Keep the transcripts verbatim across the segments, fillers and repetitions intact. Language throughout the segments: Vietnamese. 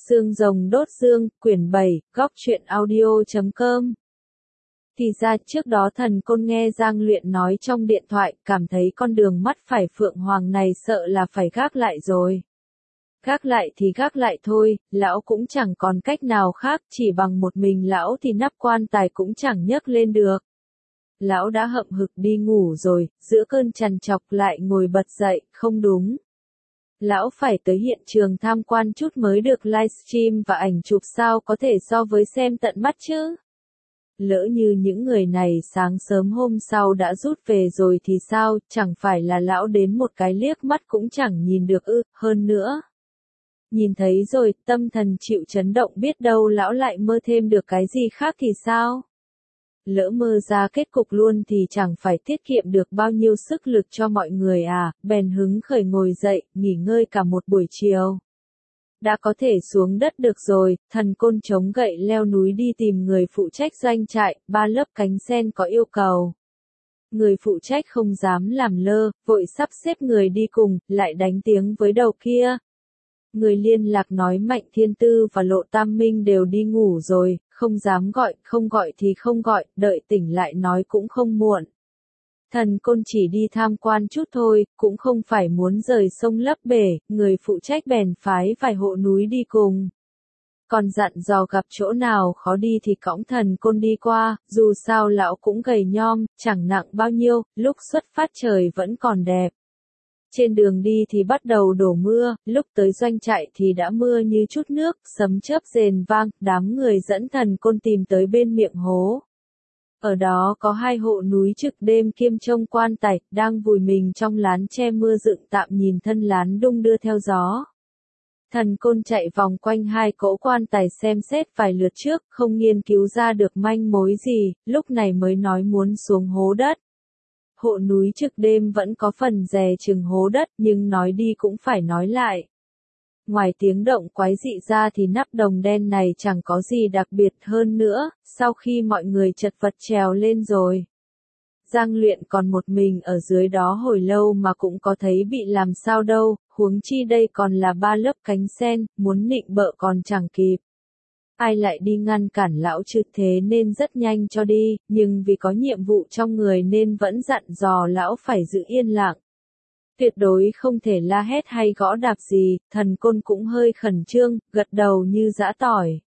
Xương rồng đốt xương, quyển bảy, góc truyện audio chấm com. Thì ra trước đó thần côn nghe Giang Luyện nói trong điện thoại, cảm thấy con đường mắt phải Phượng Hoàng này sợ là phải gác lại rồi. Gác lại thì gác lại thôi, lão cũng chẳng còn cách nào khác, chỉ bằng một mình lão thì nắp quan tài cũng chẳng nhấc lên được. Lão đã hậm hực đi ngủ rồi, giữa cơn trằn trọc lại ngồi bật dậy, không đúng. Lão phải tới hiện trường tham quan chút mới được livestream và ảnh chụp sao có thể so với xem tận mắt chứ. Lỡ như những người này sáng sớm hôm sau đã rút về rồi thì sao, chẳng phải là lão đến một cái liếc mắt cũng chẳng nhìn được ư, hơn nữa. Nhìn thấy rồi, tâm thần chịu chấn động biết đâu lão lại mơ thêm được cái gì khác thì sao? Lỡ mơ ra kết cục luôn thì chẳng phải tiết kiệm được bao nhiêu sức lực cho mọi người à, bèn hứng khởi ngồi dậy, nghỉ ngơi cả một buổi chiều. Đã có thể xuống đất được rồi, thần côn chống gậy leo núi đi tìm người phụ trách doanh trại, ba lớp cánh sen có yêu cầu. Người phụ trách không dám làm lơ, vội sắp xếp người đi cùng, lại đánh tiếng với đầu kia. Người liên lạc nói Mạnh Thiên Tư và Lộ Tam Minh đều đi ngủ rồi, không dám gọi, không gọi thì không gọi, đợi tỉnh lại nói cũng không muộn. Thần côn chỉ đi tham quan chút thôi, cũng không phải muốn rời sông lấp bể, người phụ trách bèn phái vài hộ núi đi cùng. Còn dặn dò gặp chỗ nào khó đi thì cõng thần côn đi qua, dù sao lão cũng gầy nhom, chẳng nặng bao nhiêu, lúc xuất phát trời vẫn còn đẹp. Trên đường đi thì bắt đầu đổ mưa, lúc tới doanh trại thì đã mưa như chút nước, sấm chớp rền vang, đám người dẫn thần côn tìm tới bên miệng hố. Ở đó có hai hộ núi trực đêm kiêm trông quan tài, đang vùi mình trong lán che mưa dựng tạm nhìn thân lán đung đưa theo gió. Thần côn chạy vòng quanh hai cỗ quan tài xem xét vài lượt trước, không nghiên cứu ra được manh mối gì, lúc này mới nói muốn xuống hố đất. Hộ núi trực đêm vẫn có phần dè chừng hố đất nhưng nói đi cũng phải nói lại. Ngoài tiếng động quái dị ra thì nắp đồng đen này chẳng có gì đặc biệt hơn nữa, sau khi mọi người chật vật trèo lên rồi. Giang Luyện còn một mình ở dưới đó hồi lâu mà cũng có thấy bị làm sao đâu, huống chi đây còn là ba lớp cánh sen, muốn nịnh bợ còn chẳng kịp. Ai lại đi ngăn cản lão chứ, thế nên rất nhanh cho đi, nhưng vì có nhiệm vụ trong người nên vẫn dặn dò lão phải giữ yên lặng. Tuyệt đối không thể la hét hay gõ đạp gì, thần côn cũng hơi khẩn trương, gật đầu như giã tỏi.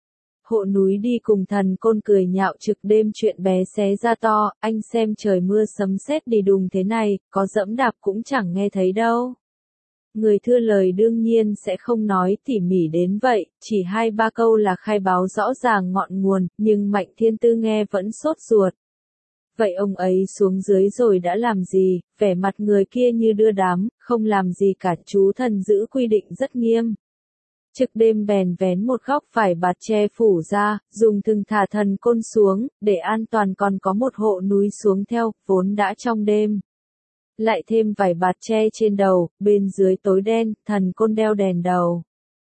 Hộ núi đi cùng thần côn cười nhạo trực đêm chuyện bé xé ra to, anh xem trời mưa sấm sét đi đùng thế này, có dẫm đạp cũng chẳng nghe thấy đâu. Người thưa lời đương nhiên sẽ không nói tỉ mỉ đến vậy, chỉ hai ba câu là khai báo rõ ràng ngọn nguồn, nhưng Mạnh Thiên Tư nghe vẫn sốt ruột. Vậy ông ấy xuống dưới rồi đã làm gì, vẻ mặt người kia như đưa đám, không làm gì cả, chú thần giữ quy định rất nghiêm. Trực đêm bèn vén một góc vải bạt che phủ ra, dùng thừng thả thần côn xuống, để an toàn còn có một hộ núi xuống theo, vốn đã trong đêm. Lại thêm vải bạt che trên đầu, bên dưới tối đen, thần côn đeo đèn đầu.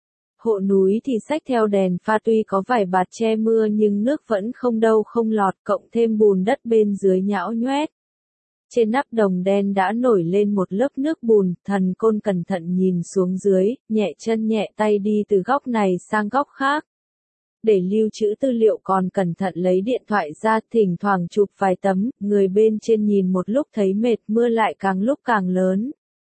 Hộ núi thì xách theo đèn pha tuy có vải bạt che mưa nhưng nước vẫn không đâu không lọt, cộng thêm bùn đất bên dưới nhão nhoét. Trên nắp đồng đen đã nổi lên một lớp nước bùn, thần côn cẩn thận nhìn xuống dưới, nhẹ chân nhẹ tay đi từ góc này sang góc khác. Để lưu trữ tư liệu còn cẩn thận lấy điện thoại ra, thỉnh thoảng chụp vài tấm, người bên trên nhìn một lúc thấy mệt, mưa lại càng lúc càng lớn.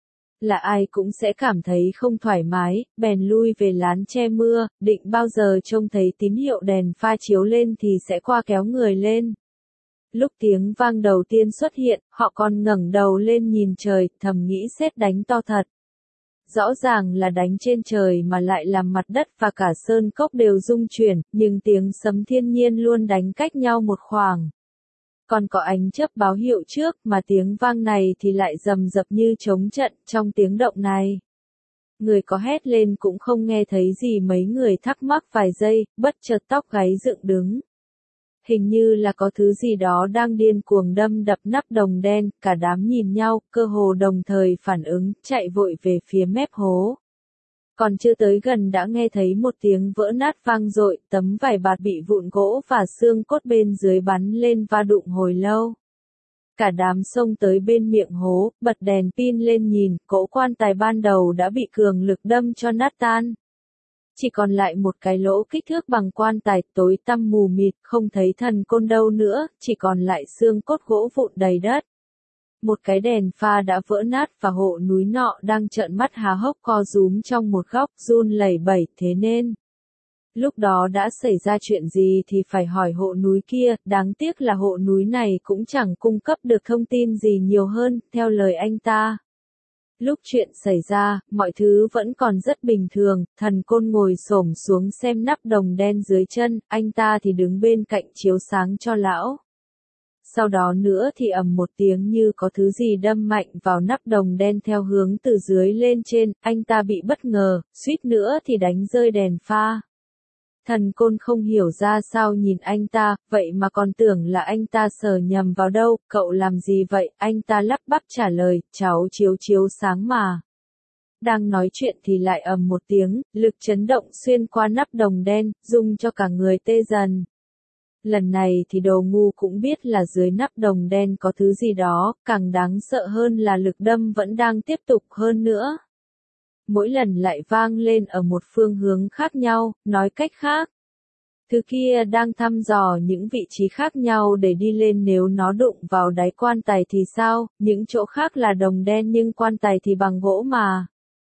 Là ai cũng sẽ cảm thấy không thoải mái, bèn lui về lán che mưa, định bao giờ trông thấy tín hiệu đèn pha chiếu lên thì sẽ qua kéo người lên. Lúc tiếng vang đầu tiên xuất hiện, họ còn ngẩng đầu lên nhìn trời, thầm nghĩ sét đánh to thật. Rõ ràng là đánh trên trời mà lại làm mặt đất và cả sơn cốc đều rung chuyển, nhưng tiếng sấm thiên nhiên luôn đánh cách nhau một khoảng. Còn có ánh chớp báo hiệu trước, mà tiếng vang này thì lại rầm rập như trống trận, trong tiếng động này. Người có hét lên cũng không nghe thấy gì, mấy người thắc mắc vài giây, bất chợt tóc gáy dựng đứng. Hình như là có thứ gì đó đang điên cuồng đâm đập nắp đồng đen, cả đám nhìn nhau, cơ hồ đồng thời phản ứng, chạy vội về phía mép hố. Còn chưa tới gần đã nghe thấy một tiếng vỡ nát vang dội, tấm vải bạt bị vụn gỗ và xương cốt bên dưới bắn lên va đụng hồi lâu. Cả đám xông tới bên miệng hố, bật đèn pin lên nhìn, cỗ quan tài ban đầu đã bị cường lực đâm cho nát tan. Chỉ còn lại một cái lỗ kích thước bằng quan tài, tối tăm mù mịt, không thấy thần côn đâu nữa, chỉ còn lại xương cốt gỗ vụn đầy đất. Một cái đèn pha đã vỡ nát và hộ núi nọ đang trợn mắt há hốc co rúm trong một góc, run lẩy bẩy, thế nên lúc đó đã xảy ra chuyện gì thì phải hỏi hộ núi kia, đáng tiếc là hộ núi này cũng chẳng cung cấp được thông tin gì nhiều hơn, theo lời anh ta. Lúc chuyện xảy ra, mọi thứ vẫn còn rất bình thường, thần côn ngồi xổm xuống xem nắp đồng đen dưới chân, anh ta thì đứng bên cạnh chiếu sáng cho lão. Sau đó nữa thì ầm một tiếng như có thứ gì đâm mạnh vào nắp đồng đen theo hướng từ dưới lên trên, anh ta bị bất ngờ, suýt nữa thì đánh rơi đèn pha. Thần côn không hiểu ra sao nhìn anh ta, vậy mà còn tưởng là anh ta sờ nhầm vào đâu, cậu làm gì vậy, anh ta lắp bắp trả lời, cháu chiếu chiếu sáng mà. Đang nói chuyện thì lại ầm một tiếng, lực chấn động xuyên qua nắp đồng đen, rung cho cả người tê dần. Lần này thì đồ ngu cũng biết là dưới nắp đồng đen có thứ gì đó, càng đáng sợ hơn là lực đâm vẫn đang tiếp tục hơn nữa. Mỗi lần lại vang lên ở một phương hướng khác nhau, nói cách khác. Thứ kia đang thăm dò những vị trí khác nhau để đi lên, nếu nó đụng vào đáy quan tài thì sao, những chỗ khác là đồng đen nhưng quan tài thì bằng gỗ mà.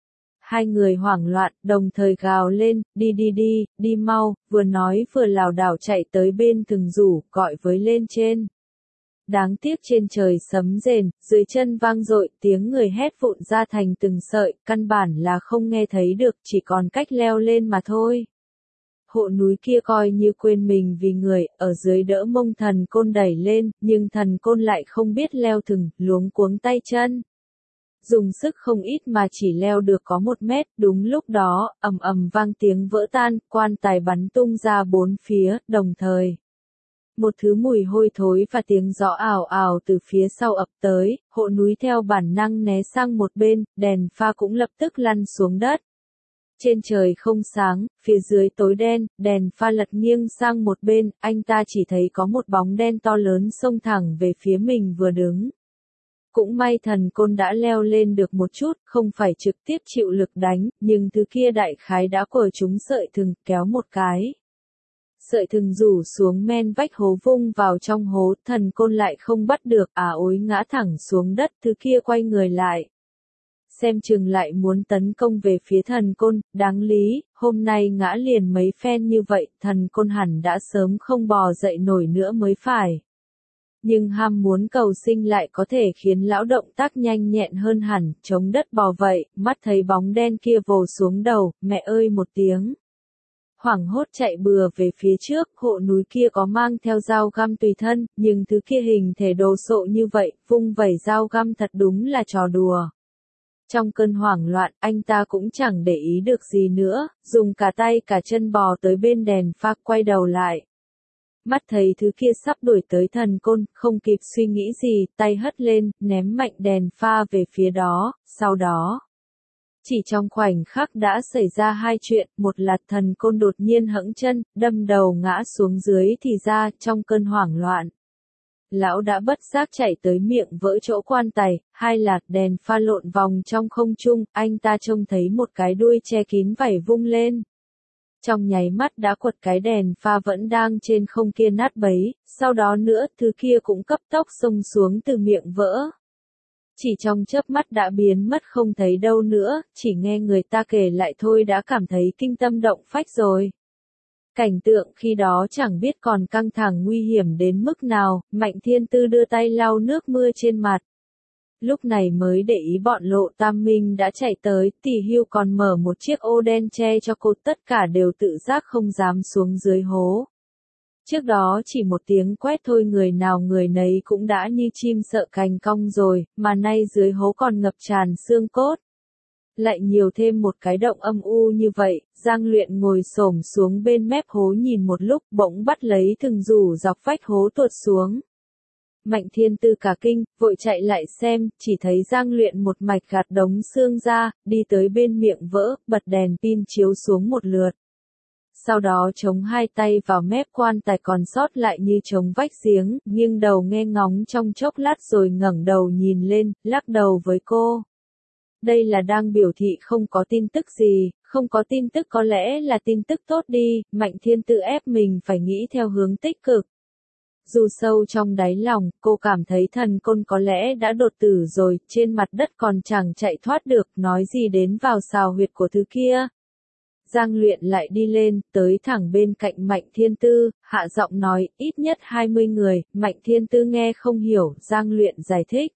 Hai người hoảng loạn, đồng thời gào lên, đi đi đi, đi mau, vừa nói vừa lảo đảo chạy tới bên thừng rủ, gọi với lên trên. Đáng tiếc trên trời sấm rền, dưới chân vang dội, tiếng người hét vụn ra thành từng sợi, căn bản là không nghe thấy được, chỉ còn cách leo lên mà thôi. Hộ núi kia coi như quên mình vì người, ở dưới đỡ mông thần côn đẩy lên, nhưng thần côn lại không biết leo thừng, luống cuống tay chân. Dùng sức không ít mà chỉ leo được có một mét, đúng lúc đó, ầm ầm vang tiếng vỡ tan, quan tài bắn tung ra bốn phía, đồng thời. Một thứ mùi hôi thối và tiếng gió ào ào từ phía sau ập tới, hộ núi theo bản năng né sang một bên, đèn pha cũng lập tức lăn xuống đất. Trên trời không sáng, phía dưới tối đen, đèn pha lật nghiêng sang một bên, anh ta chỉ thấy có một bóng đen to lớn xông thẳng về phía mình vừa đứng. Cũng may thần côn đã leo lên được một chút, không phải trực tiếp chịu lực đánh, nhưng thứ kia đại khái đã cồi trúng sợi thừng, kéo một cái. Sợi thừng rủ xuống men vách hố vung vào trong hố, thần côn lại không bắt được, à ối ngã thẳng xuống đất, thứ kia quay người lại. Xem chừng lại muốn tấn công về phía thần côn, đáng lý, hôm nay ngã liền mấy phen như vậy, thần côn hẳn đã sớm không bò dậy nổi nữa mới phải. Nhưng ham muốn cầu sinh lại có thể khiến lão động tác nhanh nhẹn hơn hẳn, chống đất bò vậy, mắt thấy bóng đen kia vồ xuống đầu, mẹ ơi một tiếng. Hoảng hốt chạy bừa về phía trước, hộ núi kia có mang theo dao găm tùy thân, nhưng thứ kia hình thể đồ sộ như vậy, vung vẩy dao găm thật đúng là trò đùa. Trong cơn hoảng loạn, anh ta cũng chẳng để ý được gì nữa, dùng cả tay cả chân bò tới bên đèn pha, quay đầu lại. Mắt thấy thứ kia sắp đuổi tới thần côn, không kịp suy nghĩ gì, tay hất lên, ném mạnh đèn pha về phía đó, sau đó. Chỉ trong khoảnh khắc đã xảy ra hai chuyện, một là thần côn đột nhiên hẫng chân, đâm đầu ngã xuống dưới thì ra, trong cơn hoảng loạn. Lão đã bất giác chạy tới miệng vỡ chỗ quan tài, hai là đèn pha lộn vòng trong không trung, anh ta trông thấy một cái đuôi che kín vảy vung lên. Trong nháy mắt đã quật cái đèn pha vẫn đang trên không kia nát bấy, sau đó nữa thứ kia cũng cấp tốc xông xuống từ miệng vỡ. Chỉ trong chớp mắt đã biến mất không thấy đâu nữa, chỉ nghe người ta kể lại thôi đã cảm thấy kinh tâm động phách rồi. Cảnh tượng khi đó chẳng biết còn căng thẳng nguy hiểm đến mức nào, Mạnh Thiên Tư đưa tay lau nước mưa trên mặt. Lúc này mới để ý bọn Lộ Tam Minh đã chạy tới, Tỷ Hưu còn mở một chiếc ô đen che cho cô, tất cả đều tự giác không dám xuống dưới hố. Trước đó chỉ một tiếng quét thôi người nào người nấy cũng đã như chim sợ cành cong rồi, mà nay dưới hố còn ngập tràn xương cốt. Lại nhiều thêm một cái động âm u như vậy, Giang Luyện ngồi xổm xuống bên mép hố nhìn một lúc, bỗng bắt lấy thừng rủ dọc vách hố tuột xuống. Mạnh Thiên Tư cả kinh, vội chạy lại xem, chỉ thấy Giang Luyện một mạch gạt đống xương ra, đi tới bên miệng vỡ, bật đèn pin chiếu xuống một lượt. Sau đó chống hai tay vào mép quan tài còn sót lại như chống vách giếng, nghiêng đầu nghe ngóng trong chốc lát rồi ngẩng đầu nhìn lên, lắc đầu với cô. Đây là đang biểu thị không có tin tức gì, Không có tin tức có lẽ là tin tức tốt đi, Mạnh Thiên Tư ép mình phải nghĩ theo hướng tích cực. Dù sâu trong đáy lòng, cô cảm thấy thần côn có lẽ đã đột tử rồi, trên mặt đất còn chẳng chạy thoát được, nói gì đến vào xào huyệt của thứ kia. Giang Luyện lại đi lên, tới thẳng bên cạnh Mạnh Thiên Tư, hạ giọng nói, ít nhất hai mươi người, Mạnh Thiên Tư nghe không hiểu, Giang Luyện giải thích.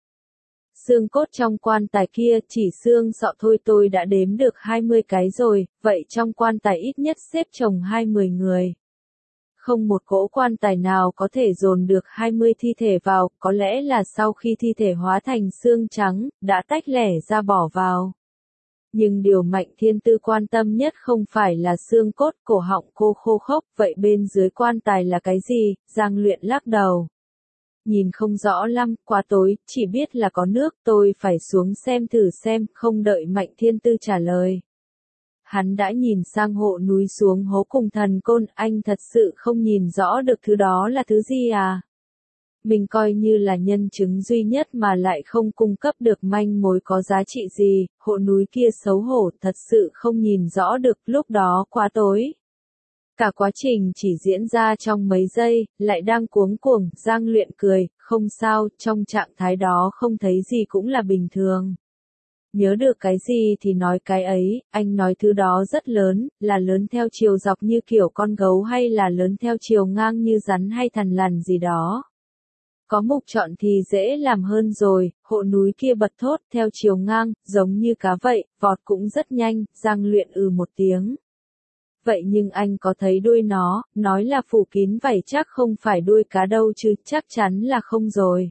Xương cốt trong quan tài kia, chỉ xương sọ thôi tôi đã đếm được hai mươi cái rồi, vậy trong quan tài ít nhất xếp chồng hai mươi người. Không một cỗ quan tài nào có thể dồn được hai mươi thi thể vào, có lẽ là sau khi thi thể hóa thành xương trắng, đã tách lẻ ra bỏ vào. Nhưng điều Mạnh Thiên Tư quan tâm nhất không phải là xương cốt, cổ họng cô khô khốc, vậy bên dưới quan tài là cái gì? Giang Luyện lắc đầu. Nhìn không rõ lắm, quá tối, chỉ biết là có nước, tôi phải xuống xem thử xem, không đợi Mạnh Thiên Tư trả lời. Hắn đã nhìn sang hộ núi xuống hố cùng thần côn, anh thật sự không nhìn rõ được thứ đó là thứ gì à? Mình coi như là nhân chứng duy nhất mà lại không cung cấp được manh mối có giá trị gì, hộ núi kia xấu hổ thật sự không nhìn rõ được, lúc đó quá tối. Cả quá trình chỉ diễn ra trong mấy giây, lại đang cuống cuồng, Giang Luyện cười, không sao, trong trạng thái đó không thấy gì cũng là bình thường. Nhớ được cái gì thì nói cái ấy, anh nói thứ đó rất lớn, là lớn theo chiều dọc như kiểu con gấu hay là lớn theo chiều ngang như rắn hay thằn lằn gì đó. Có mục chọn thì dễ làm hơn rồi, hộ núi kia bật thốt theo chiều ngang, giống như cá vậy, vọt cũng rất nhanh, Giang Luyện ừ một tiếng. Vậy nhưng anh có thấy đuôi nó, nói là phủ kín vảy chắc không phải đuôi cá đâu chứ, chắc chắn là không rồi.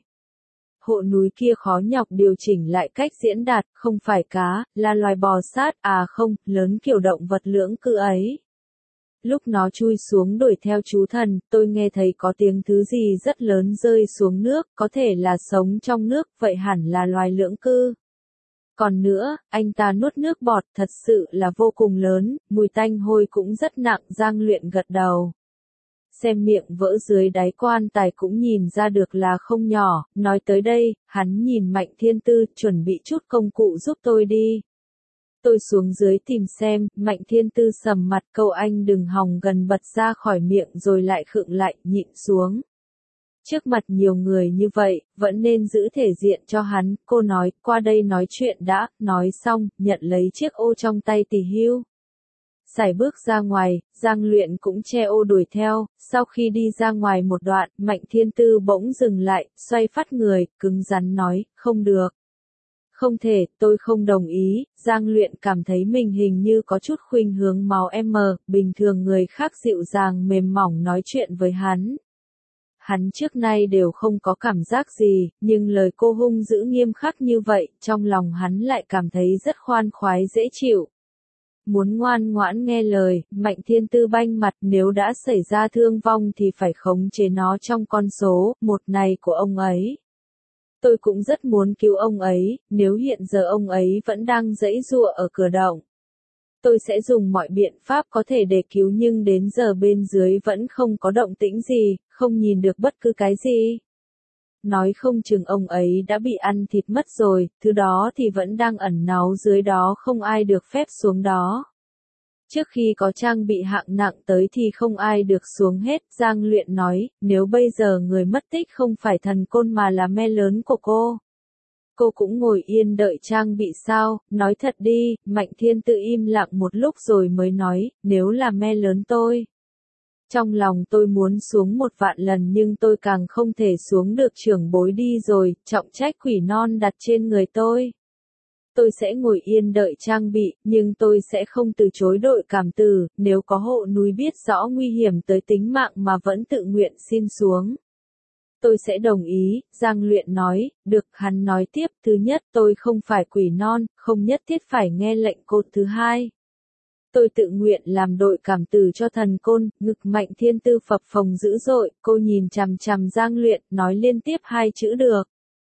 Hộ núi kia khó nhọc điều chỉnh lại cách diễn đạt, không phải cá, là loài bò sát, à không, lớn kiểu động vật lưỡng cư ấy. Lúc nó chui xuống đuổi theo chú thần, tôi nghe thấy có tiếng thứ gì rất lớn rơi xuống nước, có thể là sống trong nước, vậy hẳn là loài lưỡng cư. Còn nữa, anh ta nuốt nước bọt thật sự là vô cùng lớn, mùi tanh hôi cũng rất nặng, Giang Luyện gật đầu. Xem miệng vỡ dưới đáy quan tài cũng nhìn ra được là không nhỏ, nói tới đây, hắn nhìn Mạnh Thiên Tư, chuẩn bị chút công cụ giúp tôi đi. Tôi xuống dưới tìm xem, Mạnh Thiên Tư sầm mặt câu anh đừng hòng gần bật ra khỏi miệng rồi lại khựng lại, nhịn xuống. Trước mặt nhiều người như vậy, vẫn nên giữ thể diện cho hắn, cô nói, qua đây nói chuyện đã, nói xong, nhận lấy chiếc ô trong tay tỷ hưu. Sải bước ra ngoài, Giang Luyện cũng che ô đuổi theo, sau khi đi ra ngoài một đoạn, Mạnh Thiên Tư bỗng dừng lại, xoay phát người, cứng rắn nói, không được. Không thể, tôi không đồng ý, Giang Luyện cảm thấy mình hình như có chút khuynh hướng máu M, bình thường người khác dịu dàng mềm mỏng nói chuyện với hắn. Hắn trước nay đều không có cảm giác gì, nhưng lời cô hung dữ nghiêm khắc như vậy, trong lòng hắn lại cảm thấy rất khoan khoái dễ chịu. Muốn ngoan ngoãn nghe lời, Mạnh Thiên Tư banh mặt, nếu đã xảy ra thương vong thì phải khống chế nó trong con số, một này của ông ấy. Tôi cũng rất muốn cứu ông ấy, nếu hiện giờ ông ấy vẫn đang giãy giụa ở cửa động. Tôi sẽ dùng mọi biện pháp có thể để cứu nhưng đến giờ bên dưới vẫn không có động tĩnh gì, không nhìn được bất cứ cái gì. Nói không chừng ông ấy đã bị ăn thịt mất rồi, thứ đó thì vẫn đang ẩn náu dưới đó không ai được phép xuống đó. Trước khi có trang bị hạng nặng tới thì không ai được xuống hết, Giang Luyện nói, nếu bây giờ người mất tích không phải thần côn mà là me lớn của cô. Cô cũng ngồi yên đợi trang bị sao, nói thật đi, Mạnh Thiên Tư im lặng một lúc rồi mới nói, nếu là me lớn tôi. Trong lòng tôi muốn xuống một vạn lần nhưng tôi càng không thể xuống được, trưởng bối đi rồi, trọng trách quỷ non đặt trên người tôi. Tôi sẽ ngồi yên đợi trang bị, nhưng tôi sẽ không từ chối đội cảm tử, nếu có hộ núi biết rõ nguy hiểm tới tính mạng mà vẫn tự nguyện xin xuống. Tôi sẽ đồng ý, Giang Luyện nói, được, hắn nói tiếp, thứ nhất tôi không phải quỷ non, không nhất thiết phải nghe lệnh cô, thứ hai. Tôi tự nguyện làm đội cảm tử cho thần côn, ngực Mạnh Thiên Tư phập phồng dữ dội, cô nhìn chằm chằm Giang Luyện, nói liên tiếp hai chữ được.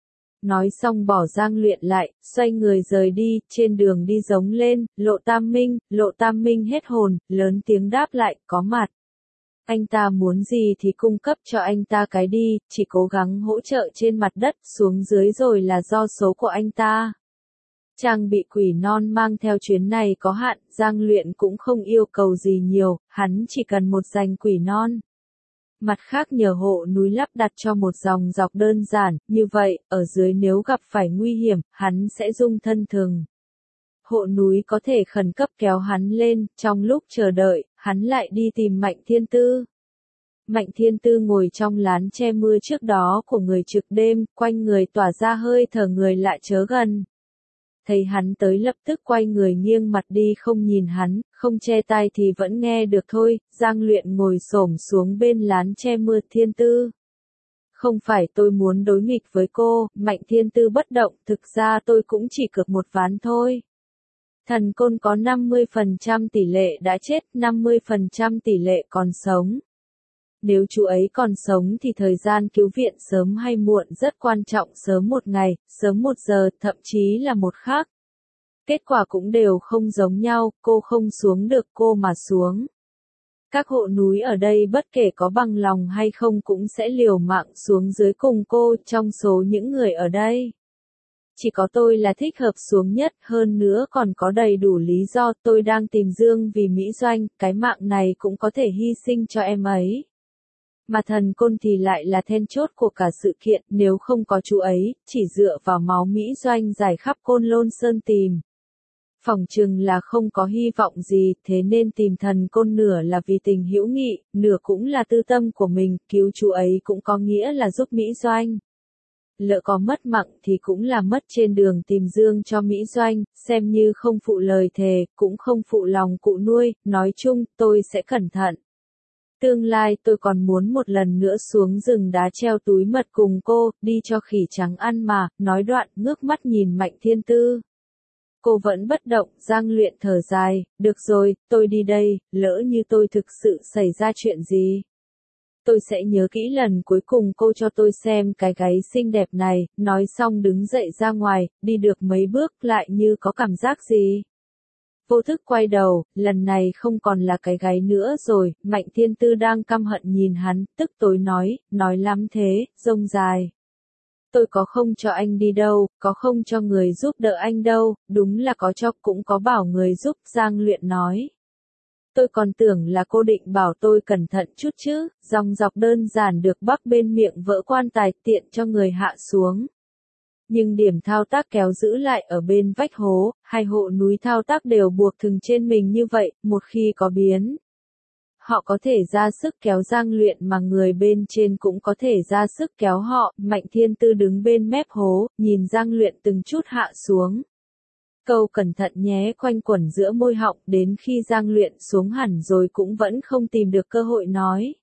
Nói xong bỏ Giang Luyện lại, xoay người rời đi, trên đường đi giống lên, Lộ Tam Minh, Lộ Tam Minh hết hồn, lớn tiếng đáp lại, có mặt. Anh ta muốn gì thì cung cấp cho anh ta cái đi, chỉ cố gắng hỗ trợ trên mặt đất, xuống dưới rồi là do số của anh ta. Trang bị quỷ non mang theo chuyến này có hạn, Giang Luyện cũng không yêu cầu gì nhiều, hắn chỉ cần một giành quỷ non. Mặt khác nhờ hộ núi lắp đặt cho một dòng dọc đơn giản, như vậy, ở dưới nếu gặp phải nguy hiểm, hắn sẽ dung thân thường. Hộ núi có thể khẩn cấp kéo hắn lên, trong lúc chờ đợi, hắn lại đi tìm Mạnh Thiên Tư. Mạnh Thiên Tư ngồi trong lán che mưa trước đó của người trực đêm, quanh người tỏa ra hơi thở người lạ chớ gần. Thấy hắn tới lập tức quay người nghiêng mặt đi không nhìn hắn, không che tai thì vẫn nghe được thôi, Giang Luyện ngồi xổm xuống bên lán che mưa. Thiên Tư. Không phải tôi muốn đối nghịch với cô, Mạnh Thiên Tư bất động, thực ra tôi cũng chỉ cược một ván thôi. Thần côn có năm mươi phần trăm tỷ lệ đã chết, năm mươi phần trăm tỷ lệ còn sống. Nếu chú ấy còn sống thì thời gian cứu viện sớm hay muộn rất quan trọng, sớm một ngày, sớm một giờ, thậm chí là một khắc. Kết quả cũng đều không giống nhau, cô không xuống được cô mà xuống. Các hộ núi ở đây bất kể có bằng lòng hay không cũng sẽ liều mạng xuống dưới cùng cô, trong số những người ở đây. Chỉ có tôi là thích hợp xuống nhất, hơn nữa còn có đầy đủ lý do, tôi đang tìm Dương vì Mỹ Doanh, cái mạng này cũng có thể hy sinh cho em ấy. Mà thần côn thì lại là then chốt của cả sự kiện, nếu không có chú ấy, chỉ dựa vào máu Mỹ Doanh giải khắp Côn Lôn Sơn tìm. Phỏng chừng là không có hy vọng gì, thế nên tìm thần côn nửa là vì tình hữu nghị, nửa cũng là tư tâm của mình, cứu chú ấy cũng có nghĩa là giúp Mỹ Doanh. Lỡ có mất mạng thì cũng là mất trên đường tìm Dương cho Mỹ Doanh, xem như không phụ lời thề, cũng không phụ lòng cụ nuôi, nói chung, tôi sẽ cẩn thận. Tương lai tôi còn muốn một lần nữa xuống rừng đá treo túi mật cùng cô, đi cho khỉ trắng ăn mà, nói đoạn ngước mắt nhìn Mạnh Thiên Tư. Cô vẫn bất động, Giang Luyện thở dài, được rồi, tôi đi đây, lỡ như tôi thực sự xảy ra chuyện gì. Tôi sẽ nhớ kỹ lần cuối cùng cô cho tôi xem cái gáy xinh đẹp này, nói xong đứng dậy ra ngoài, đi được mấy bước lại như có cảm giác gì. Vô thức quay đầu, lần này không còn là cái gáy nữa rồi, Mạnh Thiên Tư đang căm hận nhìn hắn, tức tối nói, nói lắm thế, rông dài. Tôi có không cho anh đi đâu, có không cho người giúp đỡ anh đâu, đúng là có cho cũng có bảo người giúp, Giang Luyện nói. Tôi còn tưởng là cô định bảo tôi cẩn thận chút chứ, dòng dọc đơn giản được bắc bên miệng vỡ quan tài tiện cho người hạ xuống. Nhưng điểm thao tác kéo giữ lại ở bên vách hố, hai hộ núi thao tác đều buộc thừng trên mình như vậy, một khi có biến. Họ có thể ra sức kéo Giang Luyện mà người bên trên cũng có thể ra sức kéo họ, Mạnh Thiên Tư đứng bên mép hố, nhìn Giang Luyện từng chút hạ xuống. Câu cẩn thận nhé quanh quẩn giữa môi họng đến khi Giang Luyện xuống hẳn rồi cũng vẫn không tìm được cơ hội nói.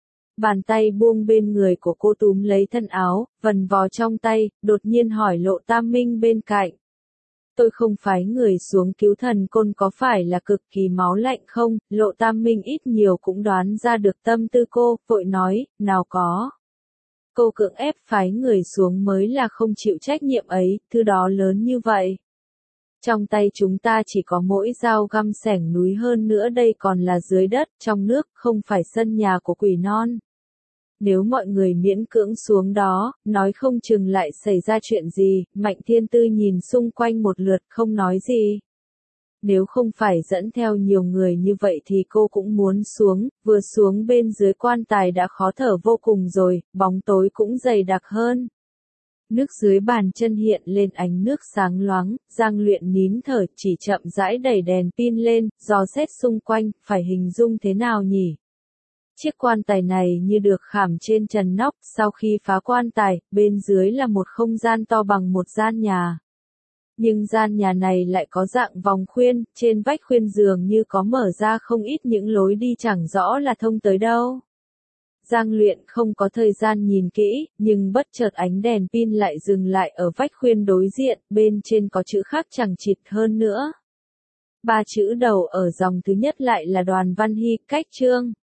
Bàn tay buông bên người của cô túm lấy thân áo, vần vò trong tay, đột nhiên hỏi Lộ Tam Minh bên cạnh. Tôi không phái người xuống cứu thần côn có phải là cực kỳ máu lạnh không? Lộ Tam Minh ít nhiều cũng đoán ra được tâm tư cô, vội nói, nào có. Cô cưỡng ép phái người xuống mới là không chịu trách nhiệm ấy, thứ đó lớn như vậy. Trong tay chúng ta chỉ có mỗi dao găm xẻng núi, hơn nữa đây còn là dưới đất, trong nước, không phải sân nhà của quỷ non. Nếu mọi người miễn cưỡng xuống đó, nói không chừng lại xảy ra chuyện gì, Mạnh Thiên Tư nhìn xung quanh một lượt không nói gì. Nếu không phải dẫn theo nhiều người như vậy thì cô cũng muốn xuống, vừa xuống bên dưới quan tài đã khó thở vô cùng rồi, bóng tối cũng dày đặc hơn. Nước dưới bàn chân hiện lên ánh nước sáng loáng, Giang Luyện nín thở chỉ chậm rãi đẩy đèn pin lên, dò xét xung quanh, phải hình dung thế nào nhỉ? Chiếc quan tài này như được khảm trên trần nóc, sau khi phá quan tài, bên dưới là một không gian to bằng một gian nhà. Nhưng gian nhà này lại có dạng vòng khuyên, trên vách khuyên dường như có mở ra không ít những lối đi chẳng rõ là thông tới đâu. Giang Luyện không có thời gian nhìn kỹ, nhưng bất chợt ánh đèn pin lại dừng lại ở vách khuyên đối diện, bên trên có chữ khác chằng chịt hơn nữa. Ba chữ đầu ở dòng thứ nhất lại là Đoàn Văn Hy, cách chương.